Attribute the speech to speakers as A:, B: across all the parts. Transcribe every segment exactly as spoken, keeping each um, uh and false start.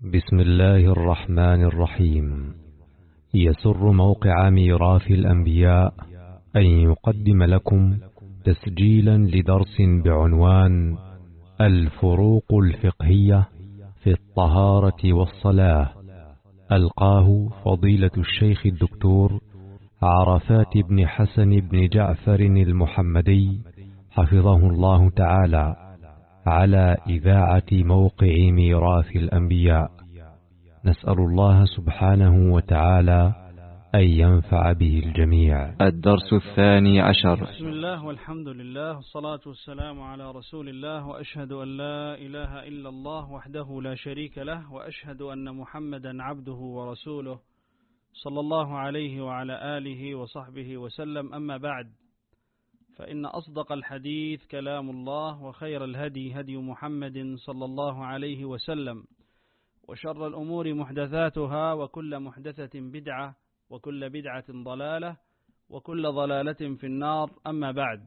A: بسم الله الرحمن الرحيم. يسر موقع ميراث الأنبياء أن يقدم لكم تسجيلا لدرس بعنوان الفروق الفقهية في الطهارة والصلاة، ألقاه فضيلة الشيخ الدكتور عرفات بن حسن بن جعفر المحمدي حفظه الله تعالى على إذاعة موقع ميراث الأنبياء. نسأل الله سبحانه وتعالى أن ينفع به الجميع.
B: الدرس الثاني عشر.
C: بسم الله والحمد لله والصلاة والسلام على رسول الله، وأشهد أن لا إله إلا الله وحده لا شريك له، وأشهد أن محمدا عبده ورسوله صلى الله عليه وعلى آله وصحبه وسلم. أما بعد، فإن أصدق الحديث كلام الله، وخير الهدي هدي محمد صلى الله عليه وسلم، وشر الأمور محدثاتها، وكل محدثة بدعة، وكل بدعة ضلالة، وكل ضلالة في النار. أما بعد،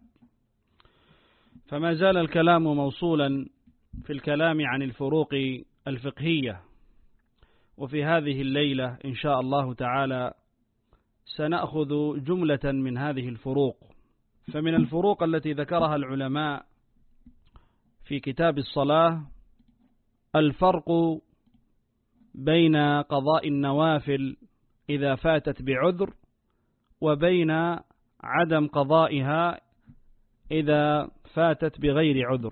C: فما زال الكلام موصولا في الكلام عن الفروق الفقهية، وفي هذه الليلة إن شاء الله تعالى سنأخذ جملة من هذه الفروق. فمن الفروق التي ذكرها العلماء في كتاب الصلاة الفرق بين قضاء النوافل إذا فاتت بعذر، وبين عدم قضائها إذا فاتت بغير عذر.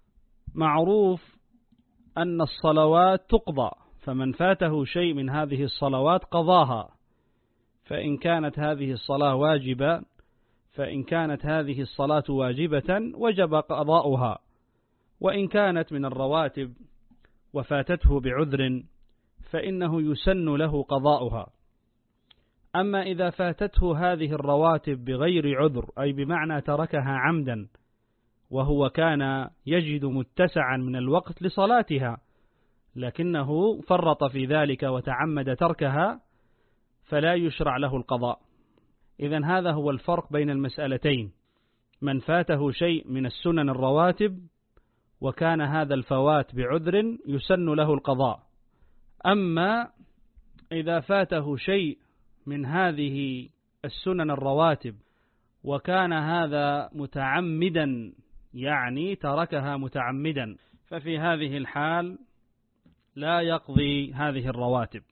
C: معروف أن الصلوات تقضى، فمن فاته شيء من هذه الصلوات قضاها، فإن كانت هذه الصلاة واجبة فإن كانت هذه الصلاة واجبة وجب قضاؤها، وإن كانت من الرواتب وفاتته بعذر فإنه يسن له قضاؤها. أما إذا فاتته هذه الرواتب بغير عذر، أي بمعنى تركها عمدا وهو كان يجد متسعا من الوقت لصلاتها، لكنه فرط في ذلك وتعمد تركها، فلا يشرع له القضاء. إذن هذا هو الفرق بين المسألتين: من فاته شيء من السنن الرواتب وكان هذا الفوات بعذر يسن له القضاء. أما إذا فاته شيء من هذه السنن الرواتب وكان هذا متعمدا، يعني تركها متعمدا، ففي هذه الحال لا يقضي هذه الرواتب.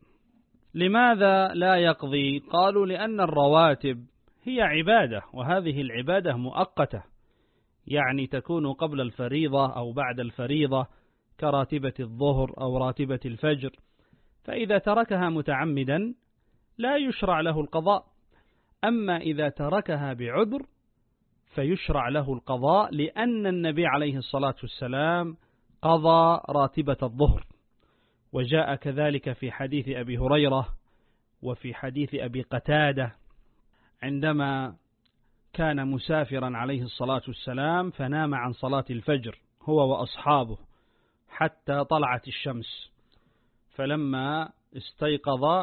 C: لماذا لا يقضي؟ قالوا لأن الرواتب هي عبادة، وهذه العبادة مؤقتة، يعني تكون قبل الفريضة أو بعد الفريضة، كراتبة الظهر أو راتبة الفجر، فإذا تركها متعمدا لا يشرع له القضاء. أما إذا تركها بعذر فيشرع له القضاء، لأن النبي عليه الصلاة والسلام قضى راتبة الظهر، وجاء كذلك في حديث أبي هريرة وفي حديث أبي قتادة عندما كان مسافرا عليه الصلاة والسلام فنام عن صلاة الفجر هو وأصحابه حتى طلعت الشمس، فلما استيقظ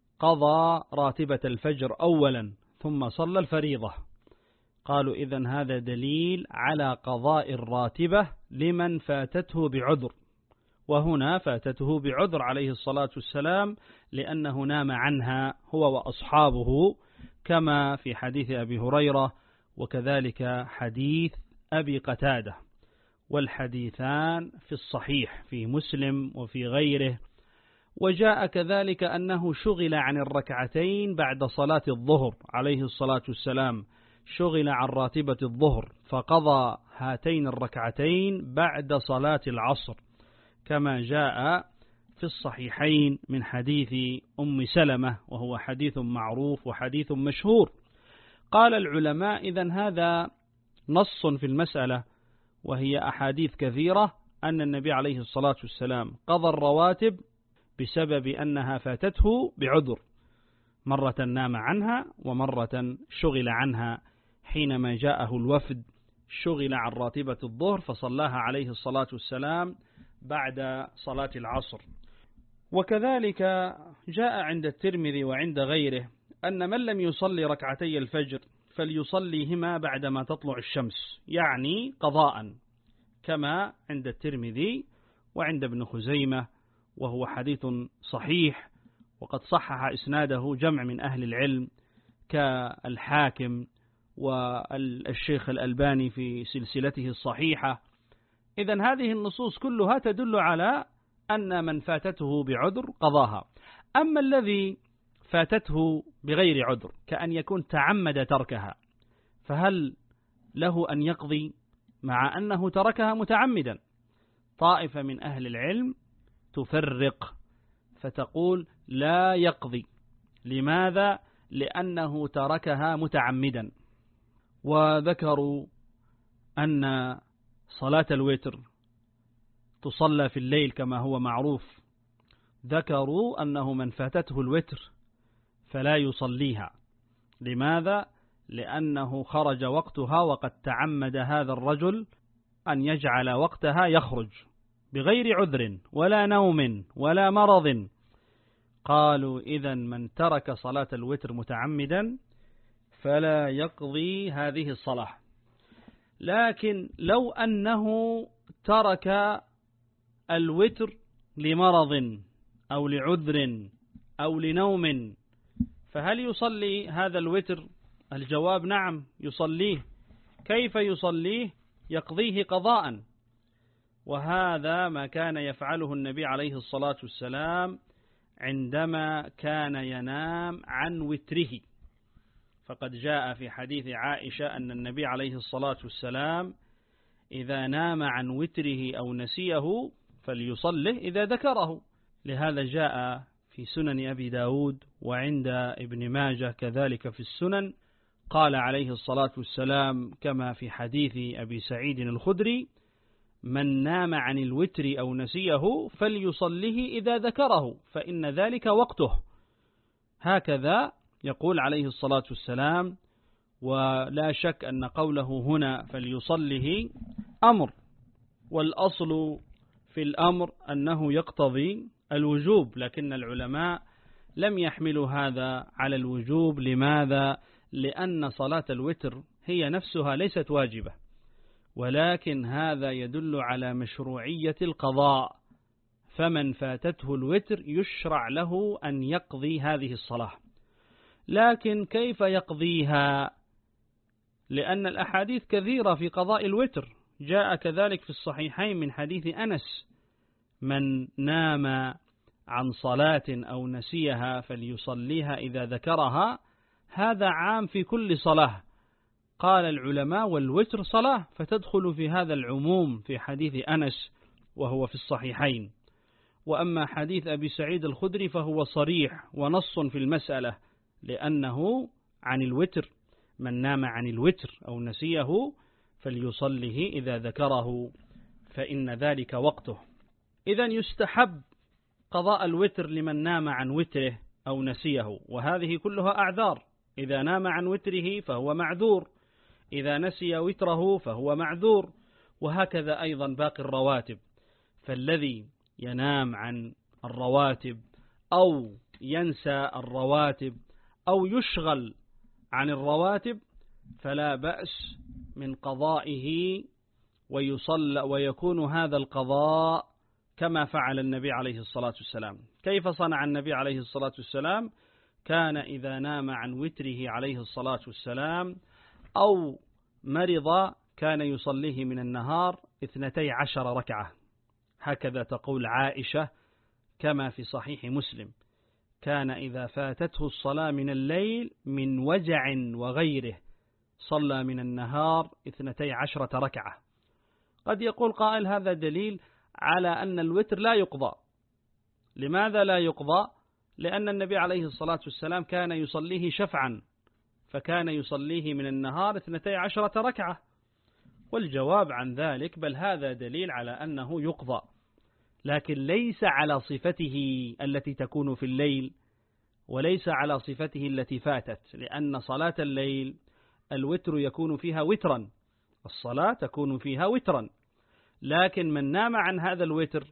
C: قضى راتبة الفجر أولا ثم صلى الفريضة. قالوا إذن هذا دليل على قضاء الراتبة لمن فاتته بعذر، وهنا فاتته بعذر عليه الصلاة والسلام لأنه نام عنها هو وأصحابه، كما في حديث أبي هريرة وكذلك حديث أبي قتادة، والحديثان في الصحيح في مسلم وفي غيره. وجاء كذلك أنه شغل عن الركعتين بعد صلاة الظهر عليه الصلاة والسلام، شغل عن راتبة الظهر فقضى هاتين الركعتين بعد صلاة العصر، كما جاء في الصحيحين من حديث أم سلمة، وهو حديث معروف وحديث مشهور. قال العلماء إذن هذا نص في المسألة، وهي أحاديث كثيرة أن النبي عليه الصلاة والسلام قضى الرواتب بسبب أنها فاتته بعذر، مرة نام عنها ومرة شغل عنها. حينما جاءه الوفد شغل عن راتبة الظهر فصلاها عليه الصلاة والسلام بعد صلاة العصر. وكذلك جاء عند الترمذي وعند غيره أن من لم يصلي ركعتي الفجر فليصليهما بعدما تطلع الشمس، يعني قضاء، كما عند الترمذي وعند ابن خزيمة وهو حديث صحيح، وقد صحح إسناده جمع من أهل العلم كالحاكم والشيخ الألباني في سلسلته الصحيحة. إذن هذه النصوص كلها تدل على أن من فاتته بعذر قضاها. أما الذي فاتته بغير عذر كأن يكون تعمد تركها، فهل له أن يقضي مع أنه تركها متعمدا؟ طائفة من أهل العلم تفرق فتقول لا يقضي. لماذا؟ لأنه تركها متعمدا. وذكروا أن صلاة الوتر تصلى في الليل كما هو معروف. ذكروا أنه من فاتته الوتر فلا يصليها. لماذا؟ لأنه خرج وقتها، وقد تعمد هذا الرجل أن يجعل وقتها يخرج بغير عذر ولا نوم ولا مرض. قالوا إذن من ترك صلاة الوتر متعمدا فلا يقضي هذه الصلاة. لكن لو أنه ترك الوتر لمرض أو لعذر أو لنوم، فهل يصلي هذا الوتر؟ الجواب نعم يصليه. كيف يصليه؟ يقضيه قضاء. وهذا ما كان يفعله النبي عليه الصلاة والسلام عندما كان ينام عن وتره. فقد جاء في حديث عائشة أن النبي عليه الصلاة والسلام إذا نام عن وتره أو نسيه فليصله إذا ذكره. لهذا جاء في سنن أبي داود وعند ابن ماجه كذلك في السنن، قال عليه الصلاة والسلام كما في حديث أبي سعيد الخدري: من نام عن الوتر أو نسيه فليصله إذا ذكره فإن ذلك وقته. هكذا يقول عليه الصلاة والسلام. ولا شك أن قوله هنا فليصله أمر، والأصل في الأمر أنه يقتضي الوجوب، لكن العلماء لم يحملوا هذا على الوجوب. لماذا؟ لأن صلاة الوتر هي نفسها ليست واجبة، ولكن هذا يدل على مشروعية القضاء. فمن فاتته الوتر يشرع له أن يقضي هذه الصلاة. لكن كيف يقضيها؟ لأن الأحاديث كثيرة في قضاء الوتر. جاء كذلك في الصحيحين من حديث أنس: من نام عن صلاة أو نسيها فليصليها إذا ذكرها. هذا عام في كل صلاة. قال العلماء: والوتر صلاة، فتدخل في هذا العموم في حديث أنس وهو في الصحيحين. وأما حديث أبي سعيد الخدري فهو صريح ونص في المسألة، لأنه عن الوتر. من نام عن الوتر أو نسيه فليصله إذا ذكره فإن ذلك وقته. إذن يستحب قضاء الوتر لمن نام عن وتره أو نسيه، وهذه كلها أعذار. إذا نام عن وتره فهو معذور، إذا نسي وتره فهو معذور، وهكذا أيضا باقي الرواتب. فالذي ينام عن الرواتب أو ينسى الرواتب أو يشغل عن الرواتب فلا بأس من قضائه، ويصلى ويكون هذا القضاء كما فعل النبي عليه الصلاة والسلام. كيف صنع النبي عليه الصلاة والسلام؟ كان إذا نام عن وتره عليه الصلاة والسلام أو مرض كان يصليه من النهار اثنتي عشر ركعة. هكذا تقول عائشة كما في صحيح مسلم: كان إذا فاتته الصلاة من الليل من وجع وغيره صلى من النهار اثنتي عشرة ركعة. قد يقول قائل: هذا دليل على أن الوتر لا يقضى. لماذا لا يقضى؟ لأن النبي عليه الصلاة والسلام كان يصليه شفعا، فكان يصليه من النهار اثنتي عشرة ركعة. والجواب عن ذلك: بل هذا دليل على أنه يقضى، لكن ليس على صفته التي تكون في الليل، وليس على صفته التي فاتت. لأن صلاة الليل الوتر يكون فيها وترا، الصلاة تكون فيها وترا. لكن من نام عن هذا الوتر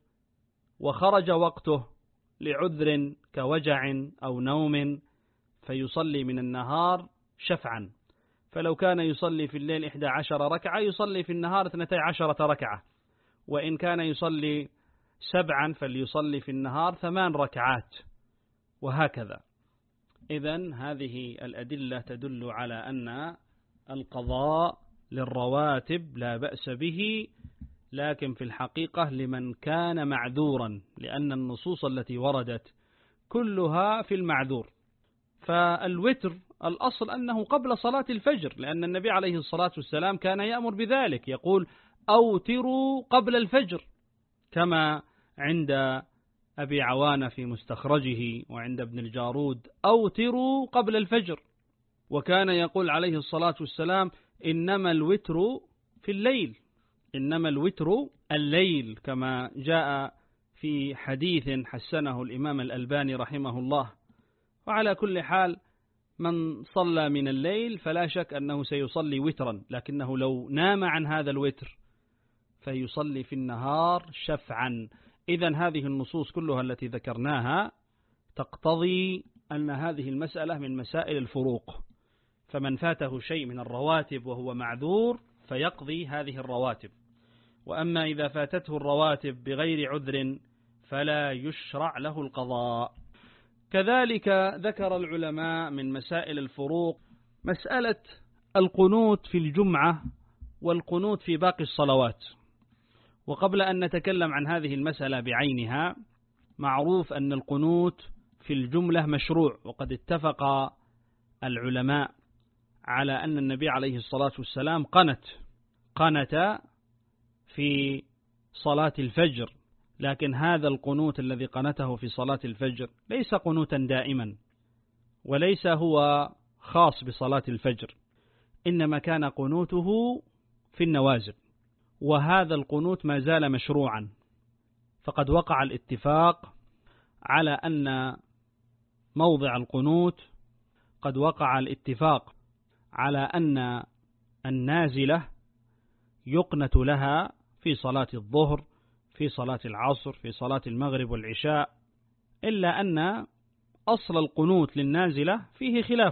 C: وخرج وقته لعذر كوجع أو نوم فيصلي من النهار شفعا. فلو كان يصلي في الليل إحدى عشر ركعة يصلي في النهار اثنتي عشرة ركعة، وإن كان يصلي سبعا فليصلي في النهار ثمان ركعات، وهكذا. إذن هذه الأدلة تدل على أن القضاء للرواتب لا بأس به، لكن في الحقيقة لمن كان معذورا، لأن النصوص التي وردت كلها في المعذور. فالوتر الأصل أنه قبل صلاة الفجر، لأن النبي عليه الصلاة والسلام كان يأمر بذلك، يقول أوتروا قبل الفجر، كما عند أبي عوانة في مستخرجه وعند ابن الجارود أوتروا قبل الفجر. وكان يقول عليه الصلاة والسلام إنما الوتر في الليل، إنما الوتر الليل، كما جاء في حديث حسنه الإمام الألباني رحمه الله. وعلى كل حال من صلى من الليل فلا شك أنه سيصلي وترا، لكنه لو نام عن هذا الوتر فيصلي في النهار شفعا. إذن هذه النصوص كلها التي ذكرناها تقتضي أن هذه المسألة من مسائل الفروق، فمن فاته شيء من الرواتب وهو معذور فيقضي هذه الرواتب، وأما إذا فاتته الرواتب بغير عذر فلا يشرع له القضاء. كذلك ذكر العلماء من مسائل الفروق مسألة القنوت في الجمعة والقنوت في باقي الصلوات. وقبل أن نتكلم عن هذه المسألة بعينها، معروف أن القنوت في الجملة مشروع، وقد اتفق العلماء على أن النبي عليه الصلاة والسلام قنت قنت في صلاة الفجر، لكن هذا القنوت الذي قنته في صلاة الفجر ليس قنوتا دائما، وليس هو خاص بصلاة الفجر، إنما كان قنوته في النوازل، وهذا القنوت ما زال مشروعا. فقد وقع الاتفاق على أن موضع القنوت، قد وقع الاتفاق على أن النازلة يقنت لها في صلاة الظهر، في صلاة العصر، في صلاة المغرب والعشاء، إلا أن أصل القنوت للنازلة فيه خلاف.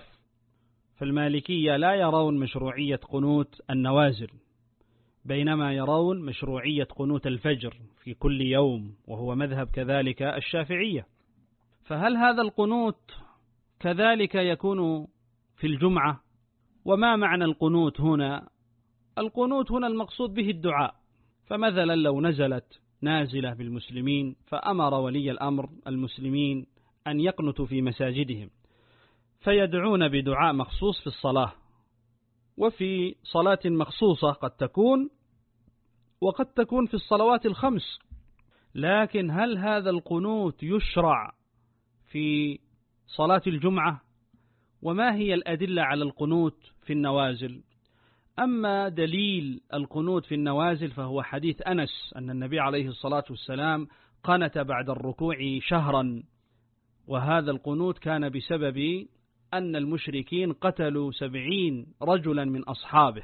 C: فالمالكية لا يرون مشروعية قنوت النوازل، بينما يرون مشروعية قنوت الفجر في كل يوم، وهو مذهب كذلك الشافعية. فهل هذا القنوت كذلك يكون في الجمعة؟ وما معنى القنوت هنا؟ القنوت هنا المقصود به الدعاء. فمثلا لو نزلت نازلة بالمسلمين فأمر ولي الأمر المسلمين أن يقنتوا في مساجدهم، فيدعون بدعاء مخصوص في الصلاة، وفي صلاة مخصوصة قد تكون، وقد تكون في الصلوات الخمس. لكن هل هذا القنوت يشرع في صلاة الجمعة؟ وما هي الأدلة على القنوت في النوازل؟ أما دليل القنوت في النوازل فهو حديث أنس أن النبي عليه الصلاة والسلام قنت بعد الركوع شهرا، وهذا القنوت كان بسبب أن المشركين قتلوا سبعين رجلا من أصحابه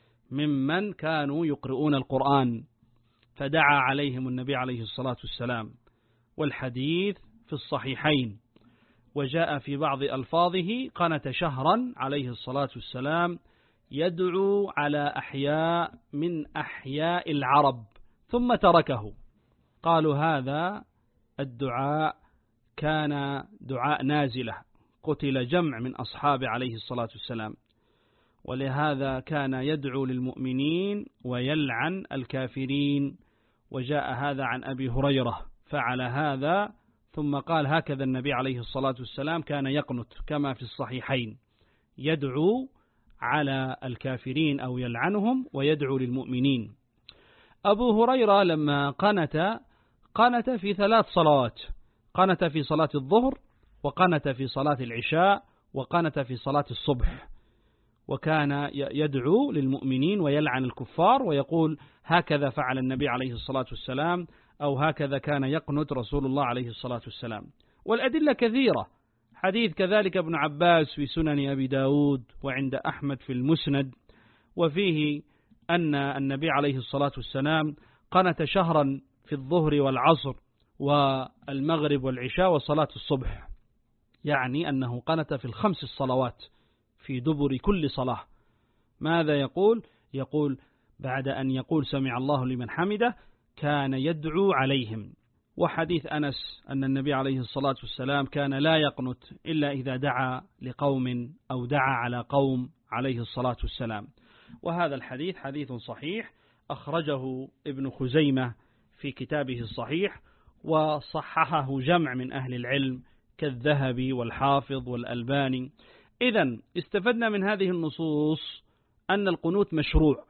C: ممن كانوا يقرؤون القرآن، فدعا عليهم النبي عليه الصلاة والسلام. والحديث في الصحيحين، وجاء في بعض ألفاظه قنت شهرا عليه الصلاة والسلام يدعو على أحياء من أحياء العرب ثم تركه. قالوا هذا الدعاء كان دعاء نازلة، قتل جمع من أصحاب عليه الصلاة والسلام، ولهذا كان يدعو للمؤمنين ويلعن الكافرين. وجاء هذا عن أبي هريرة فعل هذا، ثم قال هكذا النبي عليه الصلاة والسلام كان يقنت كما في الصحيحين، يدعو على الكافرين أو يلعنهم ويدعو للمؤمنين. أبو هريرة لما قنت قنت في ثلاث صلوات، قنت في صلاة الظهر، وقنت في صلاة العشاء، وقنت في صلاة الصبح، وكان يدعو للمؤمنين ويلعن الكفار ويقول هكذا فعل النبي عليه الصلاة والسلام، أو هكذا كان يقنت رسول الله عليه الصلاة والسلام. والأدلة كثيرة، حديث كذلك ابن عباس في سنن أبي داود وعند أحمد في المسند، وفيه أن النبي عليه الصلاة والسلام قنت شهرا في الظهر والعصر والمغرب والعشاء وصلاة الصبح، يعني أنه قنت في الخمس الصلوات في دبر كل صلاة. ماذا يقول؟ يقول بعد أن يقول سمع الله لمن حمده كان يدعو عليهم، وحديث أنس أن النبي عليه الصلاة والسلام كان لا يقنت إلا إذا دعا لقوم أو دعا على قوم عليه الصلاة والسلام. وهذا الحديث حديث صحيح أخرجه ابن خزيمة في كتابه الصحيح، وصححه جمع من أهل العلم كالذهبي والحافظ والألباني. إذن استفدنا من هذه النصوص أن القنوت مشروع،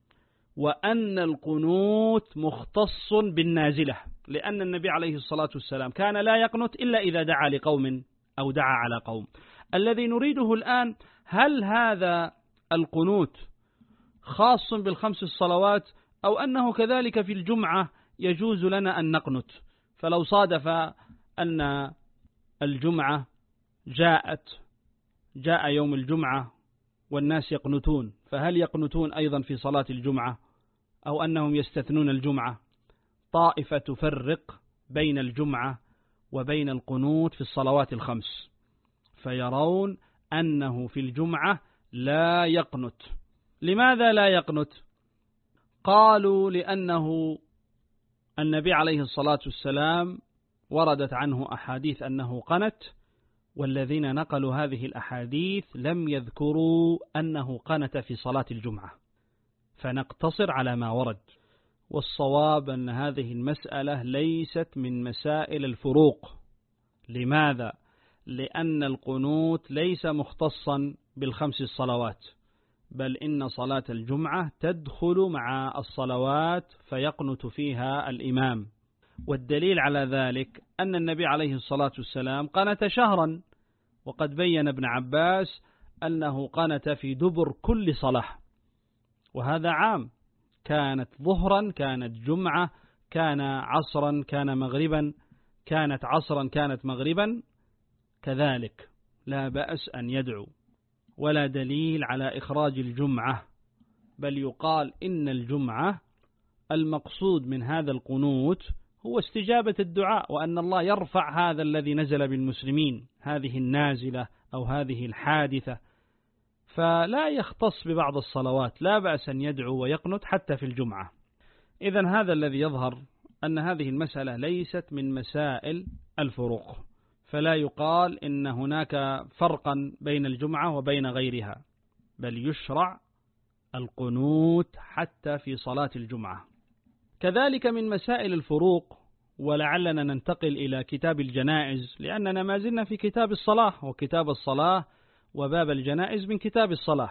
C: وأن القنوت مختص بالنازلة، لأن النبي عليه الصلاة والسلام كان لا يقنت إلا إذا دعا لقوم أو دعا على قوم. الذي نريده الآن، هل هذا القنوت خاص بالخمس الصلوات أو أنه كذلك في الجمعة يجوز لنا أن نقنت؟ فلو صادف أن الجمعة جاءت جاء يوم الجمعة والناس يقنتون، فهل يقنتون أيضا في صلاة الجمعة أو أنهم يستثنون الجمعة؟ طائفة تفرق بين الجمعة وبين القنوت في الصلوات الخمس، فيرون أنه في الجمعة لا يقنت. لماذا لا يقنت؟ قالوا لأنه النبي عليه الصلاة والسلام وردت عنه أحاديث أنه قنت، والذين نقلوا هذه الأحاديث لم يذكروا أنه قنت في صلاة الجمعة، فنقتصر على ما ورد. والصواب أن هذه المسألة ليست من مسائل الفروق. لماذا؟ لأن القنوت ليس مختصا بالخمس الصلوات، بل إن صلاة الجمعة تدخل مع الصلوات فيقنت فيها الإمام. والدليل على ذلك أن النبي عليه الصلاة والسلام قنت شهرا، وقد بين ابن عباس أنه قنت في دبر كل صلاة، وهذا عام، كانت ظهرا كانت جمعة كان عصرا كان مغربا كانت عصرا كانت مغربا كذلك، لا بأس أن يدعو. ولا دليل على إخراج الجمعة، بل يقال إن الجمعة المقصود من هذا القنوت هو استجابة الدعاء، وأن الله يرفع هذا الذي نزل بالمسلمين، هذه النازلة أو هذه الحادثة، فلا يختص ببعض الصلوات، لا بأس أن يدعو ويقنت حتى في الجمعة. إذن هذا الذي يظهر أن هذه المسألة ليست من مسائل الفروق، فلا يقال إن هناك فرقا بين الجمعة وبين غيرها، بل يشرع القنوت حتى في صلاة الجمعة. كذلك من مسائل الفروق، ولعلنا ننتقل إلى كتاب الجنائز، لأننا ما زلنا في كتاب الصلاة، وكتاب الصلاة وباب الجنائز من كتاب الصلاة،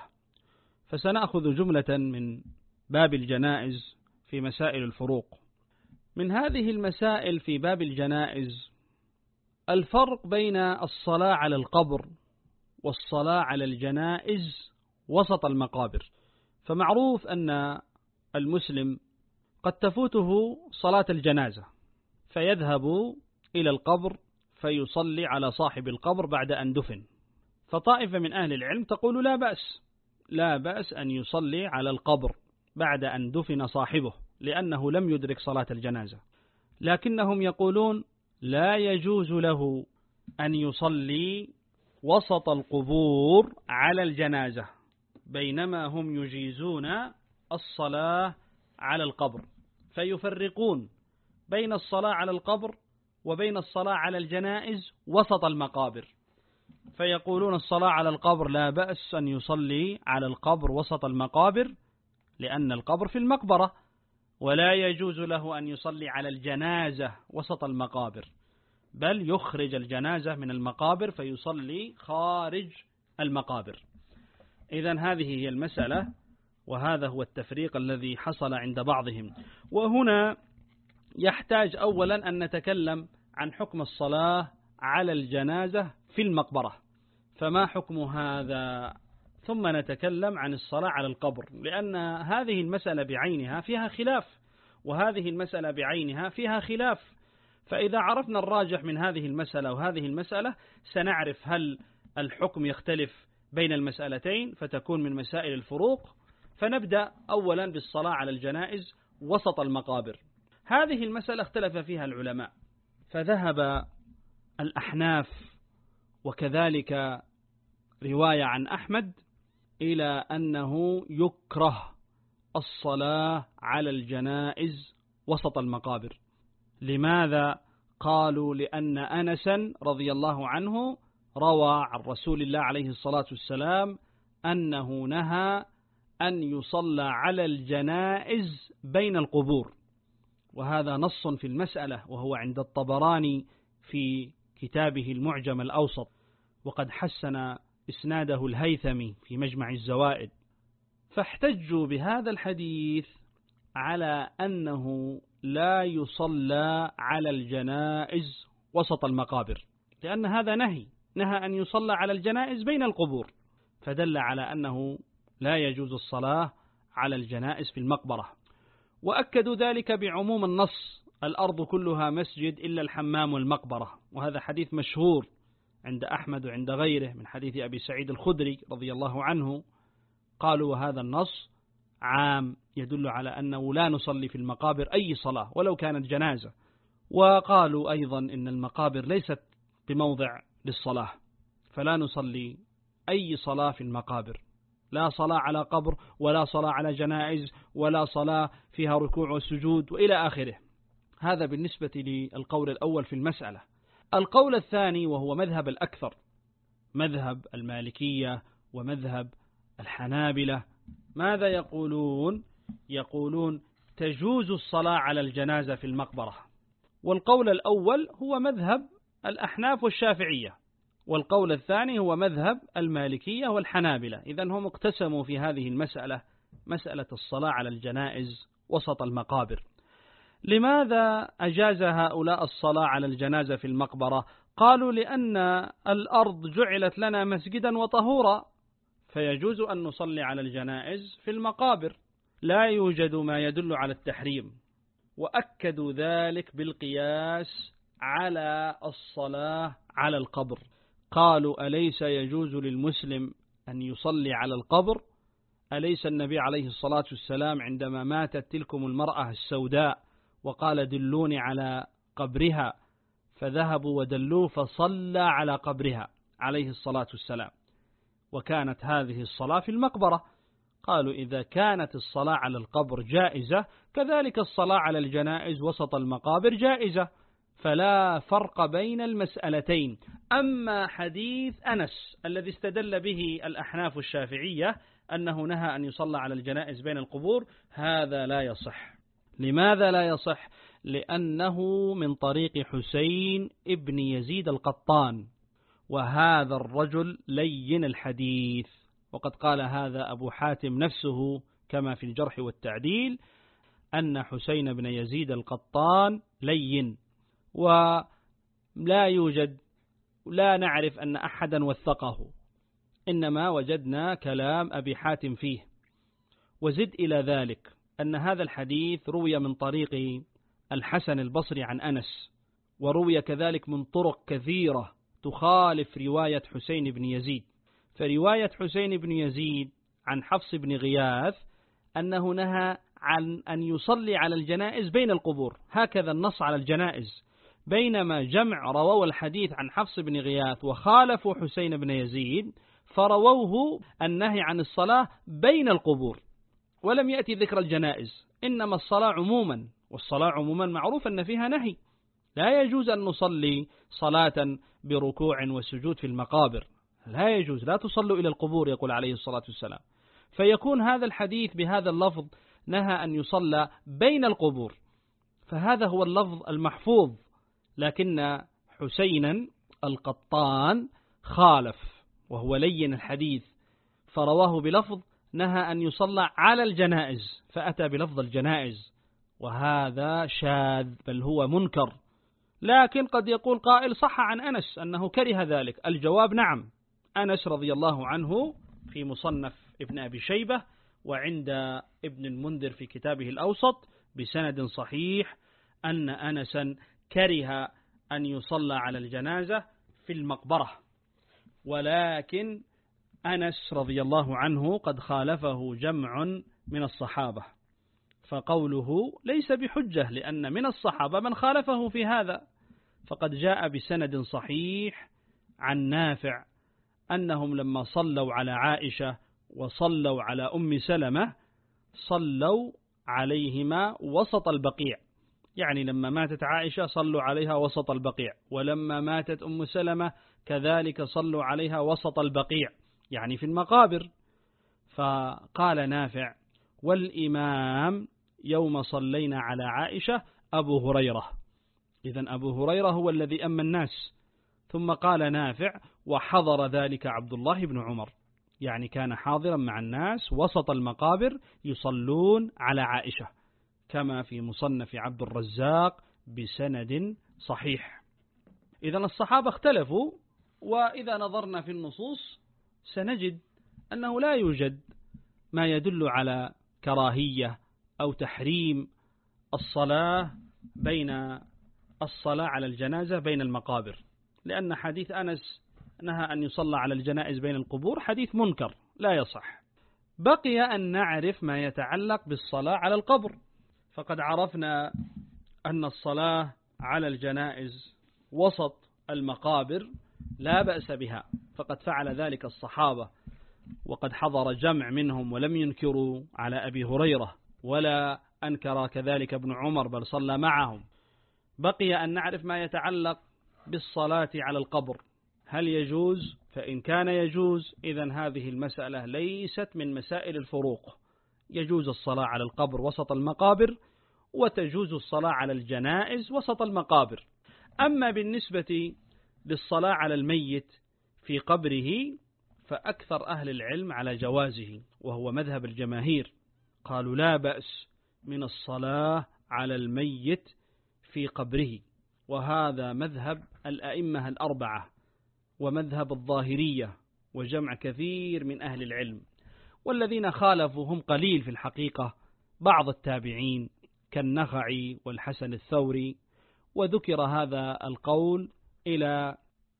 C: فسنأخذ جملة من باب الجنائز في مسائل الفروق. من هذه المسائل في باب الجنائز الفرق بين الصلاة على القبر والصلاة على الجنائز وسط المقابر. فمعروف أن المسلم قد تفوته صلاة الجنازة، فيذهب إلى القبر فيصلي على صاحب القبر بعد أن دفن. فطائفة من أهل العلم تقول لا بأس لا بأس أن يصلي على القبر بعد أن دفن صاحبه، لأنه لم يدرك صلاة الجنازة. لكنهم يقولون لا يجوز له أن يصلي وسط القبور على الجنازة، بينما هم يجيزون الصلاة على القبر، فيفرقون بين الصلاة على القبر وبين الصلاة على الجنائز وسط المقابر، فيقولون الصلاة على القبر لا بأس أن يصلي على القبر وسط المقابر لأن القبر في المقبرة، ولا يجوز له أن يصلي على الجنازة وسط المقابر، بل يخرج الجنازة من المقابر فيصلي خارج المقابر. إذن هذه هي المسألة، وهذا هو التفريق الذي حصل عند بعضهم. وهنا يحتاج أولا أن نتكلم عن حكم الصلاة على الجنازة في المقبرة، فما حكم هذا؟ ثم نتكلم عن الصلاة على القبر، لأن هذه المسألة بعينها فيها خلاف، وهذه المسألة بعينها فيها خلاف. فإذا عرفنا الراجح من هذه المسألة وهذه المسألة سنعرف هل الحكم يختلف بين المسألتين فتكون من مسائل الفروق. فنبدأ أولا بالصلاة على الجنائز وسط المقابر. هذه المسألة اختلف فيها العلماء، فذهب الأحناف وكذلك رواية عن أحمد إلى أنه يكره الصلاة على الجنائز وسط المقابر. لماذا؟ قالوا لأن أنسا رضي الله عنه روى عن رسول الله عليه الصلاة والسلام أنه نهى أن يصلى على الجنائز بين القبور، وهذا نص في المسألة، وهو عند الطبراني في كتابه المعجم الأوسط، وقد حسن إسناده الهيثمي في مجمع الزوائد. فاحتجوا بهذا الحديث على أنه لا يصلى على الجنائز وسط المقابر، لأن هذا نهي نهى أن يصلى على الجنائز بين القبور، فدل على أنه لا يجوز الصلاة على الجنائز في المقبرة. وأكدوا ذلك بعموم النص: الأرض كلها مسجد إلا الحمام والمقبرة، وهذا حديث مشهور عند أحمد وعند غيره من حديث أبي سعيد الخدري رضي الله عنه. قالوا وهذا النص عام يدل على أنه لا نصلي في المقابر أي صلاة ولو كانت جنازة. وقالوا أيضا إن المقابر ليست بموضع للصلاة، فلا نصلي أي صلاة في المقابر، لا صلاة على قبر ولا صلاة على جنائز ولا صلاة فيها ركوع وسجود وإلى آخره. هذا بالنسبة للقول الأول في المسألة. القول الثاني وهو مذهب الأكثر، مذهب المالكية ومذهب الحنابلة، ماذا يقولون؟ يقولون تجوز الصلاة على الجنازة في المقبرة. والقول الأول هو مذهب الأحناف والشافعية، والقول الثاني هو مذهب المالكية والحنابلة. إذن هم اقتسموا في هذه المسألة، مسألة الصلاة على الجنائز وسط المقابر. لماذا أجاز هؤلاء الصلاة على الجنازة في المقبرة؟ قالوا لأن الأرض جعلت لنا مسجدا وطهورا، فيجوز أن نصلي على الجنائز في المقابر، لا يوجد ما يدل على التحريم. وأكدوا ذلك بالقياس على الصلاة على القبر. قالوا أليس يجوز للمسلم أن يصلي على القبر؟ أليس النبي عليه الصلاة والسلام عندما ماتت تلكم المرأة السوداء وقال دلوني على قبرها، فذهبوا ودلوه فصلى على قبرها عليه الصلاة والسلام، وكانت هذه الصلاة في المقبرة. قالوا إذا كانت الصلاة على القبر جائزة، كذلك الصلاة على الجنائز وسط المقابر جائزة، فلا فرق بين المسألتين. أما حديث أنس الذي استدل به الأحناف الشافعية أنه نهى أن يصلى على الجنائز بين القبور، هذا لا يصح. لماذا لا يصح؟ لأنه من طريق حسين ابن يزيد القطان، وهذا الرجل لين الحديث، وقد قال هذا أبو حاتم نفسه كما في الجرح والتعديل أن حسين بن يزيد القطان لين، ولا يوجد لا نعرف أن أحدا وثقه، إنما وجدنا كلام أبي حاتم فيه. وزد إلى ذلك أن هذا الحديث روي من طريق الحسن البصري عن أنس، وروي كذلك من طرق كثيرة تخالف رواية حسين بن يزيد. فرواية حسين بن يزيد عن حفص بن غياث أنه نهى عن أن يصلي على الجنائز بين القبور، هكذا النص على الجنائز، بينما جمع رووا الحديث عن حفص بن غياث وخالفوا حسين بن يزيد فرووه النهي عن الصلاة بين القبور، ولم يأتي ذكر الجنائز، إنما الصلاة عموما، والصلاة عموما معروف أن فيها نهي، لا يجوز أن نصلي صلاة بركوع وسجود في المقابر، لا يجوز، لا تصلوا إلى القبور يقول عليه الصلاة والسلام. فيكون هذا الحديث بهذا اللفظ نهى أن يصلى بين القبور، فهذا هو اللفظ المحفوظ، لكن حسينا القطان خالف وهو لين الحديث، فرواه بلفظ نهى أن يصلى على الجنائز، فأتى بلفظ الجنائز، وهذا شاذ بل هو منكر. لكن قد يقول قائل صح عن أنس أنه كره ذلك. الجواب نعم، أنس رضي الله عنه في مصنف ابن أبي شيبة وعند ابن المنذر في كتابه الأوسط بسند صحيح أن أنسا كره أن يصلى على الجنازة في المقبرة، ولكن أنس رضي الله عنه قد خالفه جمع من الصحابة، فقوله ليس بحجة، لأن من الصحابة من خالفه في هذا، فقد جاء بسند صحيح عن نافع أنهم لما صلوا على عائشة وصلوا على أم سلمة صلوا عليهما وسط البقيع، يعني لما ماتت عائشة صلوا عليها وسط البقيع، ولما ماتت أم سلمة كذلك صلوا عليها وسط البقيع، يعني في المقابر. فقال نافع: والإمام يوم صلينا على عائشة أبو هريرة. إذن أبو هريرة هو الذي أما الناس. ثم قال نافع: وحضر ذلك عبد الله بن عمر، يعني كان حاضرا مع الناس وسط المقابر يصلون على عائشة، كما في مصنف عبد الرزاق بسند صحيح. إذن الصحابة اختلفوا، وإذا نظرنا في النصوص سنجد أنه لا يوجد ما يدل على كراهية أو تحريم الصلاة بين الصلاة على الجنازة بين المقابر، لأن حديث أنس نهى أن يصلى على الجنائز بين القبور حديث منكر لا يصح. بقي أن نعرف ما يتعلق بالصلاة على القبر، فقد عرفنا أن الصلاة على الجنائز وسط المقابر لا بأس بها، فقد فعل ذلك الصحابة، وقد حضر جمع منهم ولم ينكروا على أبي هريرة، ولا أنكر كذلك ابن عمر بل صلى معهم. بقي أن نعرف ما يتعلق بالصلاة على القبر، هل يجوز؟ فإن كان يجوز إذن هذه المسألة ليست من مسائل الفروق، يجوز الصلاة على القبر وسط المقابر، وتجوز الصلاة على الجنائز وسط المقابر. أما بالنسبة للصلاة على الميت في قبره فأكثر أهل العلم على جوازه، وهو مذهب الجماهير، قالوا لا بأس من الصلاة على الميت في قبره، وهذا مذهب الأئمة الأربعة ومذهب الظاهرية وجمع كثير من أهل العلم. والذين خالفوا هم قليل في الحقيقة، بعض التابعين كالنخعي والحسن الثوري، وذكر هذا القول إلى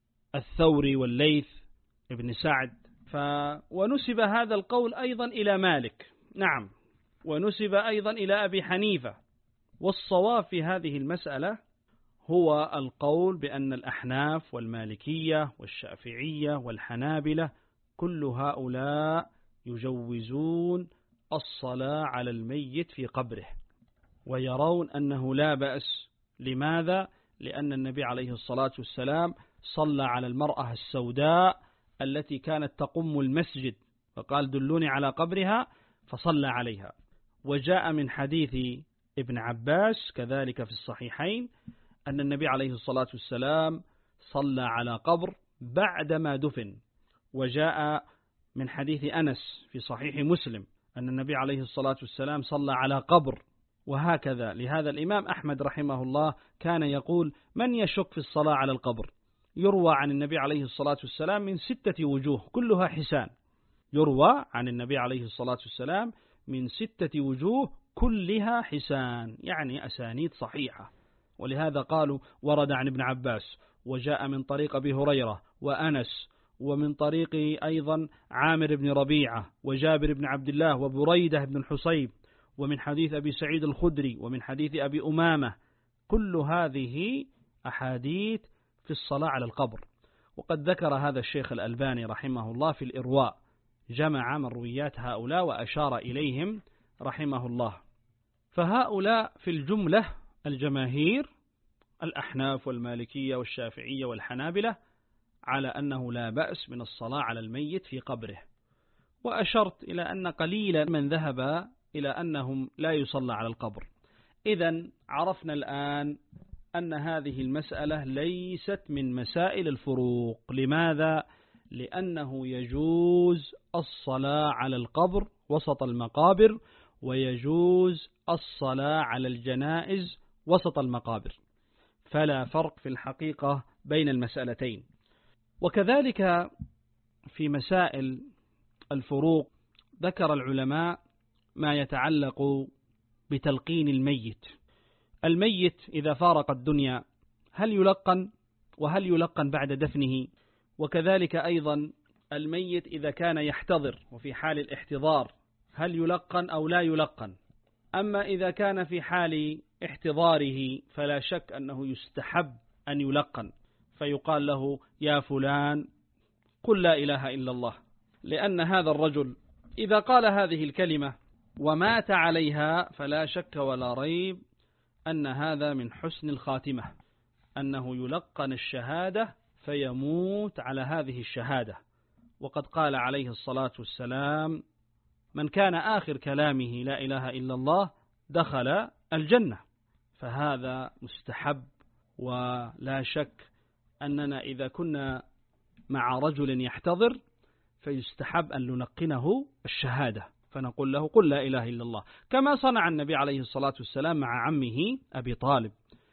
C: الثوري والليث ابن سعد، ف ونسب هذا القول أيضا إلى مالك، نعم، ونسب أيضا إلى أبي حنيفة. والصواب في هذه المسألة هو القول بأن الأحناف والمالكية والشافعية والحنابلة كل هؤلاء يجوزون الصلاة على الميت في قبره، ويرون أنه لا بأس. لماذا؟ لأن النبي عليه الصلاة والسلام صلى على المرأة السوداء التي كانت تقم المسجد، فقال دلوني على قبرها فصلى عليها. وجاء من حديث ابن عباس كذلك في الصحيحين أن النبي عليه الصلاة والسلام صلى على قبر بعدما دفن. وجاء من حديث أنس في صحيح مسلم أن النبي عليه الصلاة والسلام صلى على قبر. وهكذا لهذا الإمام أحمد رحمه الله كان يقول: من يشك في الصلاة على القبر؟ يروى عن النبي عليه الصلاة والسلام من ستة وجوه كلها حسان، يروى عن النبي عليه الصلاة والسلام من ستة وجوه كلها حسان، يعني أسانيد صحيحة. ولهذا قالوا ورد عن ابن عباس، وجاء من طريق أبي هريرة وأنس، ومن طريق أيضا عامر بن ربيعة وجابر بن عبد الله وبريدة بن الحصيب، ومن حديث أبي سعيد الخدري، ومن حديث أبي أمامة. كل هذه أحاديث في الصلاة على القبر. وقد ذكر هذا الشيخ الألباني رحمه الله في الإرواء، جمع مرويات هؤلاء وأشار إليهم رحمه الله. فهؤلاء في الجملة الجماهير الأحناف والمالكية والشافعية والحنابلة على أنه لا بأس من الصلاة على الميت في قبره. وأشرت إلى أن قليلا من ذهب إلى أنهم لا يصلى على القبر. إذن عرفنا الآن أن هذه المسألة ليست من مسائل الفروق. لماذا؟ لأنه يجوز الصلاة على القبر وسط المقابر، ويجوز الصلاة على الجنائز وسط المقابر، فلا فرق في الحقيقة بين المسألتين. وكذلك في مسائل الفروق ذكر العلماء ما يتعلق بتلقين الميت. الميت إذا فارق الدنيا هل يلقن؟ وهل يلقن بعد دفنه؟ وكذلك أيضا الميت إذا كان يحتضر وفي حال الاحتضار هل يلقن أو لا يلقن؟ أما إذا كان في حال احتضاره فلا شك أنه يستحب أن يلقن، فيقال له: يا فلان قل لا إله إلا الله، لأن هذا الرجل إذا قال هذه الكلمة ومات عليها فلا شك ولا ريب أن هذا من حسن الخاتمة، أنه يلقن الشهادة فيموت على هذه الشهادة. وقد قال عليه الصلاة والسلام: من كان آخر كلامه لا إله إلا الله دخل الجنة. فهذا مستحب، ولا شك أننا إذا كنا مع رجل يحتضر فيستحب أن نلقنه الشهادة، فنقول له: قل لا إله إلا الله، كما صنع النبي عليه الصلاة والسلام مع عمه أبي طالب،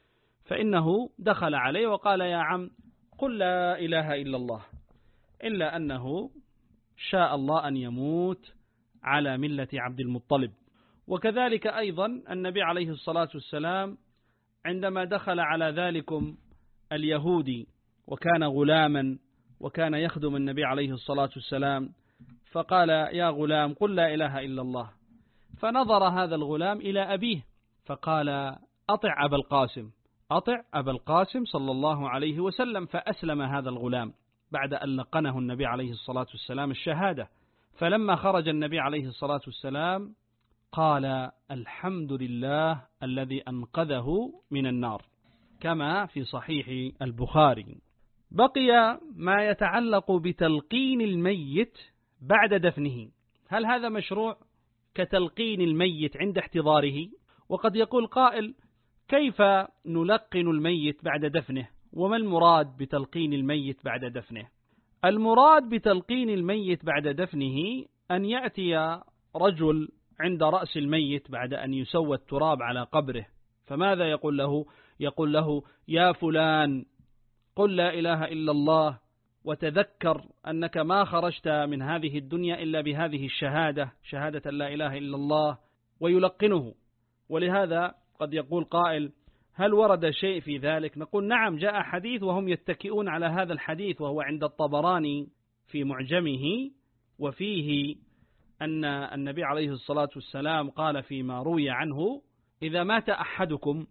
C: فإنه دخل عليه وقال: يا عم قل لا إله إلا الله، إلا أنه شاء الله أن يموت على ملة عبد المطلب. وكذلك أيضا النبي عليه الصلاة والسلام عندما دخل على ذلكم اليهودي وكان غلاما وكان يخدم النبي عليه الصلاة والسلام، فقال: يا غلام قل لا إله إلا الله. فنظر هذا الغلام إلى أبيه فقال: أطع أبا القاسم، أطع أبا القاسم صلى الله عليه وسلم. فأسلم هذا الغلام بعد أن لقنه النبي عليه الصلاة والسلام الشهادة. فلما خرج النبي عليه الصلاة والسلام قال: الحمد لله الذي أنقذه من النار، كما في صحيح البخاري. بقي ما يتعلق بتلقين الميت بعد دفنه. هل هذا مشروع كتلقين الميت عند احتضاره؟ وقد يقول قائل: كيف نلقن الميت بعد دفنه؟ وما المراد بتلقين الميت بعد دفنه؟ المراد بتلقين الميت بعد دفنه أن يأتي رجل عند رأس الميت بعد أن يسوى التراب على قبره، فماذا يقول له؟ يقول له: يا فلان قل لا إله إلا الله، وتذكر أنك ما خرجت من هذه الدنيا إلا بهذه الشهادة، شهادة لا إله إلا الله، ويلقنه. ولهذا قد يقول قائل: هل ورد شيء في ذلك؟ نقول: نعم، جاء حديث وهم يتكئون على هذا الحديث، وهو عند الطبراني في معجمه، وفيه أن النبي عليه الصلاة والسلام قال فيما روي عنه: إذا مات أحدكم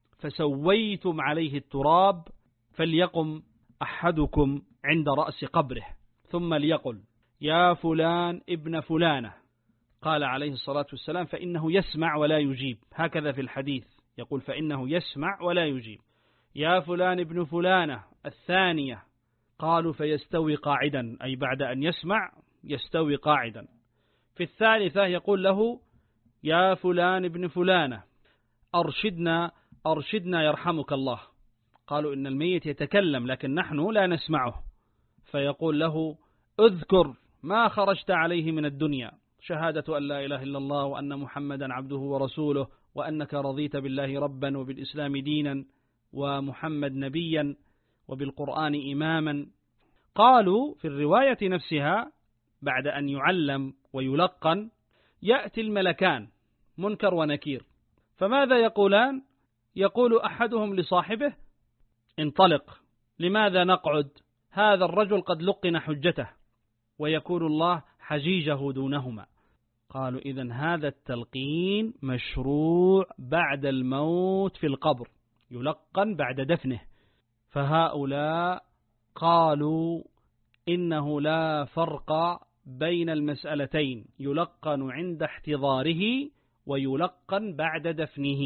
C: فسويتم عليه التراب فليقم أحدكم عند رأس قبره ثم ليقل: يا فلان ابن فلانة. قال عليه الصلاة والسلام: فإنه يسمع ولا يجيب. هكذا في الحديث يقول: فإنه يسمع ولا يجيب. يا فلان ابن فلانة الثانية. قالوا: فيستوي قاعدا، أي بعد أن يسمع يستوي قاعدا. في الثالثة يقول له: يا فلان ابن فلانة أرشدنا أرشدنا يرحمك الله. قالوا: إن الميت يتكلم لكن نحن لا نسمعه. فيقول له: اذكر ما خرجت عليه من الدنيا، شهادة أن لا إله إلا الله وأن محمدا عبده ورسوله، وأنك رضيت بالله ربا وبالإسلام دينا ومحمد نبيا وبالقرآن إماما. قالوا في الرواية نفسها بعد أن يعلم ويلقن يأتي الملكان منكر ونكير، فماذا يقولان؟ يقول أحدهم لصاحبه: انطلق، لماذا نقعد؟ هذا الرجل قد لقن حجته. ويكون الله حجيجه دونهما. قالوا: إذن هذا التلقين مشروع بعد الموت في القبر، يلقن بعد دفنه. فهؤلاء قالوا إنه لا فرق بين المسألتين، يلقن عند احتضاره ويلقن بعد دفنه.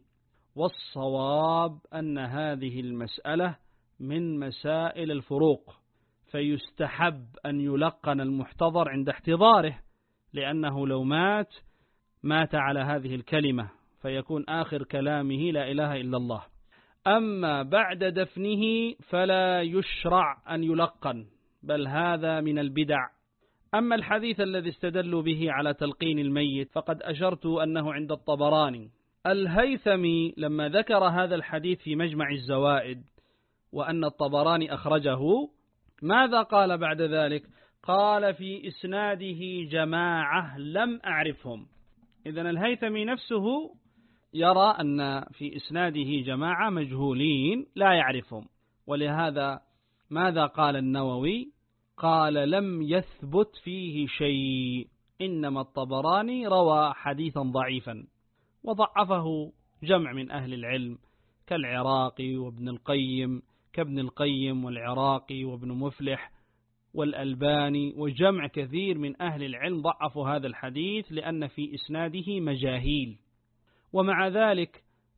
C: والصواب أن هذه المسألة من مسائل الفروق، فيستحب أن يلقن المحتضر عند احتضاره، لأنه لو مات مات على هذه الكلمة فيكون آخر كلامه لا إله إلا الله. أما بعد دفنه فلا يشرع أن يلقن، بل هذا من البدع. أما الحديث الذي استدلوا به على تلقين الميت فقد أشرت أنه عند الطبراني. الهيثمي لما ذكر هذا الحديث في مجمع الزوائد وأن الطبراني أخرجه، ماذا قال بعد ذلك؟ قال: في إسناده جماعة لم أعرفهم. إذن الهيثمي نفسه يرى أن في إسناده جماعة مجهولين لا يعرفهم. ولهذا ماذا قال النووي؟ قال: لم يثبت فيه شيء، إنما الطبراني روى حديثا ضعيفا. وضعفه جمع من أهل العلم كالعراقي وابن القيم كابن القيم والعراقي وابن مفلح والألباني، وجمع كثير من أهل العلم ضعفوا هذا الحديث لأن في إسناده مجاهيل. ومع ذلك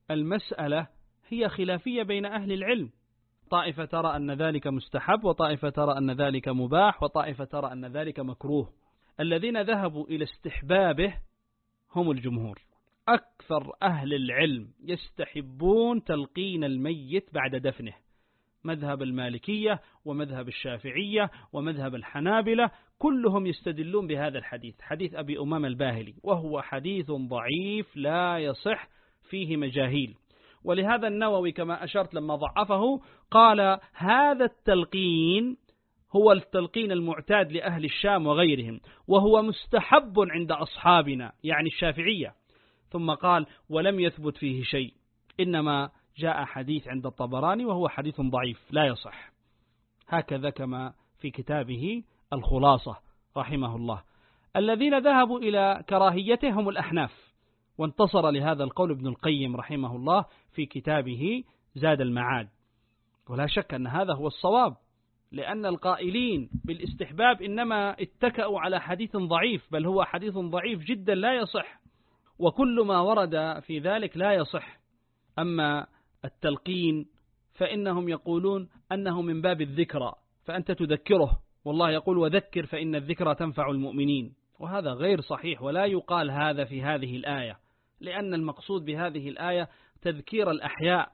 C: المسألة هي خلافية بين أهل العلم، طائفة ترى أن ذلك مستحب، وطائفة ترى أن ذلك مباح، وطائفة ترى أن ذلك مكروه. الذين ذهبوا إلى استحبابه هم الجمهور. أكثر أهل العلم يستحبون تلقين الميت بعد دفنه، مذهب المالكية ومذهب الشافعية ومذهب الحنابلة كلهم يستدلون بهذا الحديث، حديث أبي أمامة الباهلي، وهو حديث ضعيف لا يصح، فيه مجاهيل. ولهذا النووي كما أشرت لما ضعفه قال هذا التلقين هو التلقين المعتاد لأهل الشام وغيرهم، وهو مستحب عند أصحابنا يعني الشافعية. ثم قال ولم يثبت فيه شيء، إنما جاء حديث عند الطبراني وهو حديث ضعيف لا يصح. هكذا كما في كتابه الخلاصة رحمه الله. الذين ذهبوا إلى كراهيته هم الأحناف، وانتصر لهذا القول ابن القيم رحمه الله في كتابه زاد المعاد. ولا شك أن هذا هو الصواب، لأن القائلين بالاستحباب إنما اتكأوا على حديث ضعيف، بل هو حديث ضعيف جدا لا يصح، وكل ما ورد في ذلك لا يصح. أما التلقين فإنهم يقولون أنه من باب الذكرى، فأنت تذكره، والله يقول وذكر فإن الذكرى تنفع المؤمنين، وهذا غير صحيح، ولا يقال هذا في هذه الآية، لأن المقصود بهذه الآية تذكير الأحياء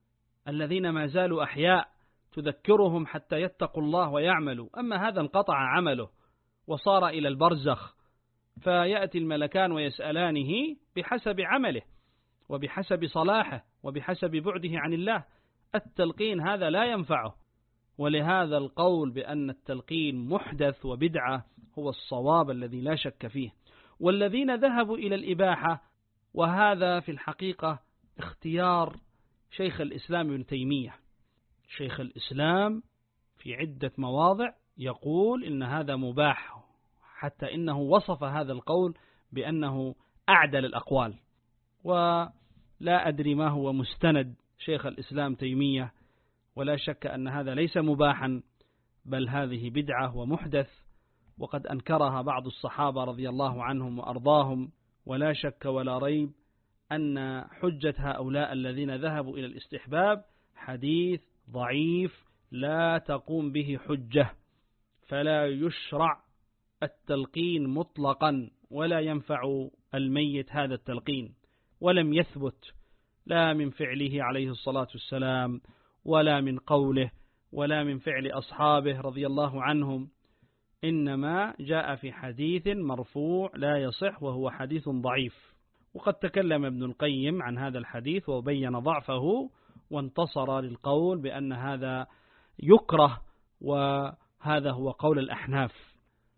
C: الذين ما زالوا أحياء، تذكرهم حتى يتقوا الله ويعملوا. أما هذا انقطع عمله وصار إلى البرزخ، فيأتي الملكان ويسألانه بحسب عمله وبحسب صلاحه وبحسب بعده عن الله. التلقين هذا لا ينفعه، ولهذا القول بأن التلقين محدث وبدعة هو الصواب الذي لا شك فيه. والذين ذهبوا إلى الإباحة، وهذا في الحقيقة اختيار شيخ الإسلام ابن تيمية. شيخ الإسلام في عدة مواضع يقول إن هذا مباح، حتى إنه وصف هذا القول بأنه أعدل الأقوال. ولا أدري ما هو مستند شيخ الإسلام تيمية، ولا شك أن هذا ليس مباحا، بل هذه بدعة ومحدث، وقد أنكرها بعض الصحابة رضي الله عنهم وأرضاهم. ولا شك ولا ريب أن حجة هؤلاء الذين ذهبوا إلى الاستحباب حديث ضعيف لا تقوم به حجة، فلا يشرع التلقين مطلقا، ولا ينفع الميت هذا التلقين، ولم يثبت لا من فعله عليه الصلاة والسلام، ولا من قوله، ولا من فعل أصحابه رضي الله عنهم، إنما جاء في حديث مرفوع لا يصح وهو حديث ضعيف. وقد تكلم ابن القيم عن هذا الحديث وبين ضعفه، وانتصر للقول بأن هذا يكره، وهذا هو قول الأحناف.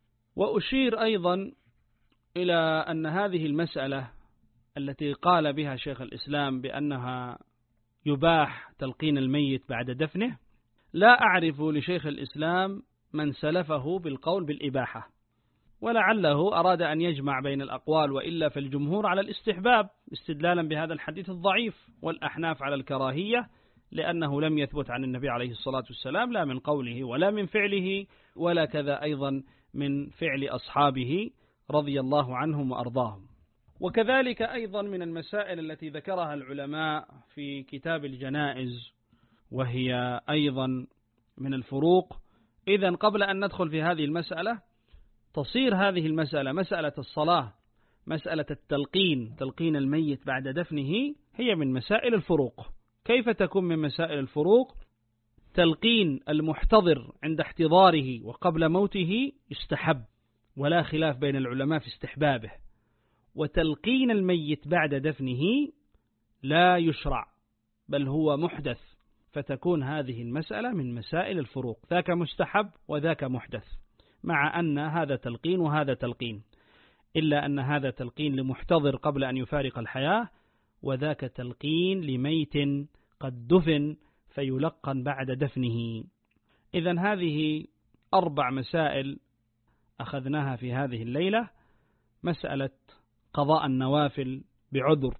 C: وأشير أيضا إلى أن هذه المسألة التي قال بها شيخ الإسلام بأنها يباح تلقين الميت بعد دفنه، لا أعرف لشيخ الإسلام من سلفه بالقول بالإباحة، ولعله أراد أن يجمع بين الأقوال، وإلا فالجمهور على الاستحباب استدلالا بهذا الحديث الضعيف، والأحناف على الكراهية، لأنه لم يثبت عن النبي عليه الصلاة والسلام لا من قوله ولا من فعله، ولا كذا أيضا من فعل أصحابه رضي الله عنهم وأرضاهم. وكذلك أيضا من المسائل التي ذكرها العلماء في كتاب الجنائز، وهي أيضا من الفروق. إذن قبل أن ندخل في هذه المسألة، تصير هذه المسألة مسألة الصلاة، مسألة التلقين، تلقين الميت بعد دفنه، هي من مسائل الفروق. كيف تكون من مسائل الفروق؟ تلقين المحتضر عند احتضاره وقبل موته يستحب، ولا خلاف بين العلماء في استحبابه، وتلقين الميت بعد دفنه لا يشرع، بل هو محدث، فتكون هذه المسألة من مسائل الفروق، ذاك مستحب وذاك محدث، مع أن هذا تلقين وهذا تلقين، إلا أن هذا تلقين لمحتضر قبل أن يفارق الحياة، وذاك تلقين لميت قد دفن فيلقن بعد دفنه. إذن هذه أربع مسائل أخذناها في هذه الليلة. مسألة قضاء النوافل بعذر،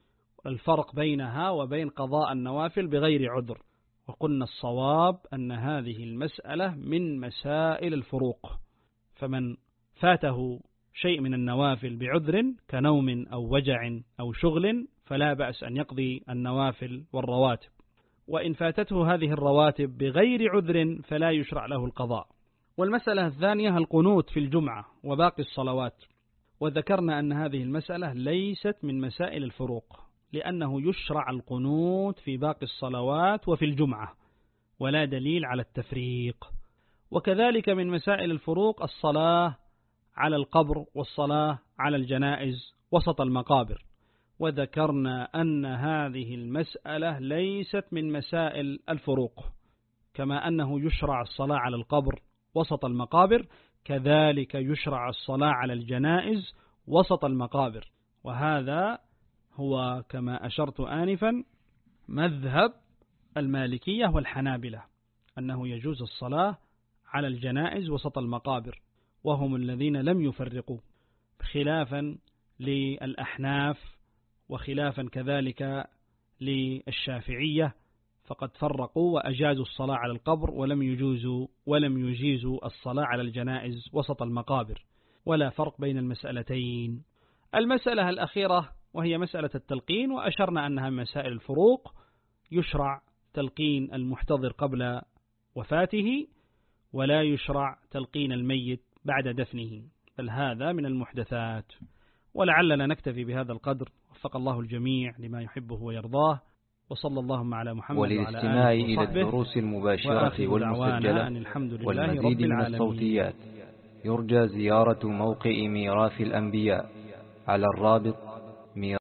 C: الفرق بينها وبين قضاء النوافل بغير عذر، وقلنا الصواب أن هذه المسألة من مسائل الفروق، فمن فاته شيء من النوافل بعذر كنوم أو وجع أو شغل فلا بأس أن يقضي النوافل والرواتب، وإن فاتته هذه الرواتب بغير عذر فلا يشرع له القضاء. والمسألة الثانية القنوت في الجمعة وباقي الصلوات، وذكرنا أن هذه المسألة ليست من مسائل الفروق، لأنه يشرع القنوت في باقي الصلوات وفي الجمعة، ولا دليل على التفريق. وكذلك من مسائل الفروق الصلاة على القبر والصلاة على الجنائز وسط المقابر، وذكرنا أن هذه المسألة ليست من مسائل الفروق، كما أنه يشرع الصلاة على القبر وسط المقابر كذلك يشرع الصلاة على الجنائز وسط المقابر. وهذا هو كما أشرت آنفا مذهب المالكية والحنابلة، أنه يجوز الصلاة على الجنائز وسط المقابر، وهم الذين لم يفرقوا، خلافا للأحناف وخلافا كذلك للشافعية، فقد فرقوا وأجازوا الصلاة على القبر ولم يجوزوا ولم يجيزوا الصلاة على الجنائز وسط المقابر، ولا فرق بين المسألتين. المسألة الأخيرة وهي مسألة التلقين، وأشرنا أنها من مسائل الفروق، يشرع تلقين المحتضر قبل وفاته، ولا يشرع تلقين الميت بعد دفنه، بل هذا من المحدثات. ولعلنا نكتفي بهذا القدر، وفق الله الجميع لما يحبه ويرضاه، وصلى اللهم على محمد وعلى آله وصحبه.
B: وللاستماع إلى الدروس المباشرة والمسجلة والمزيد من الصوتيات يرجى زيارة موقع ميراث الأنبياء على الرابط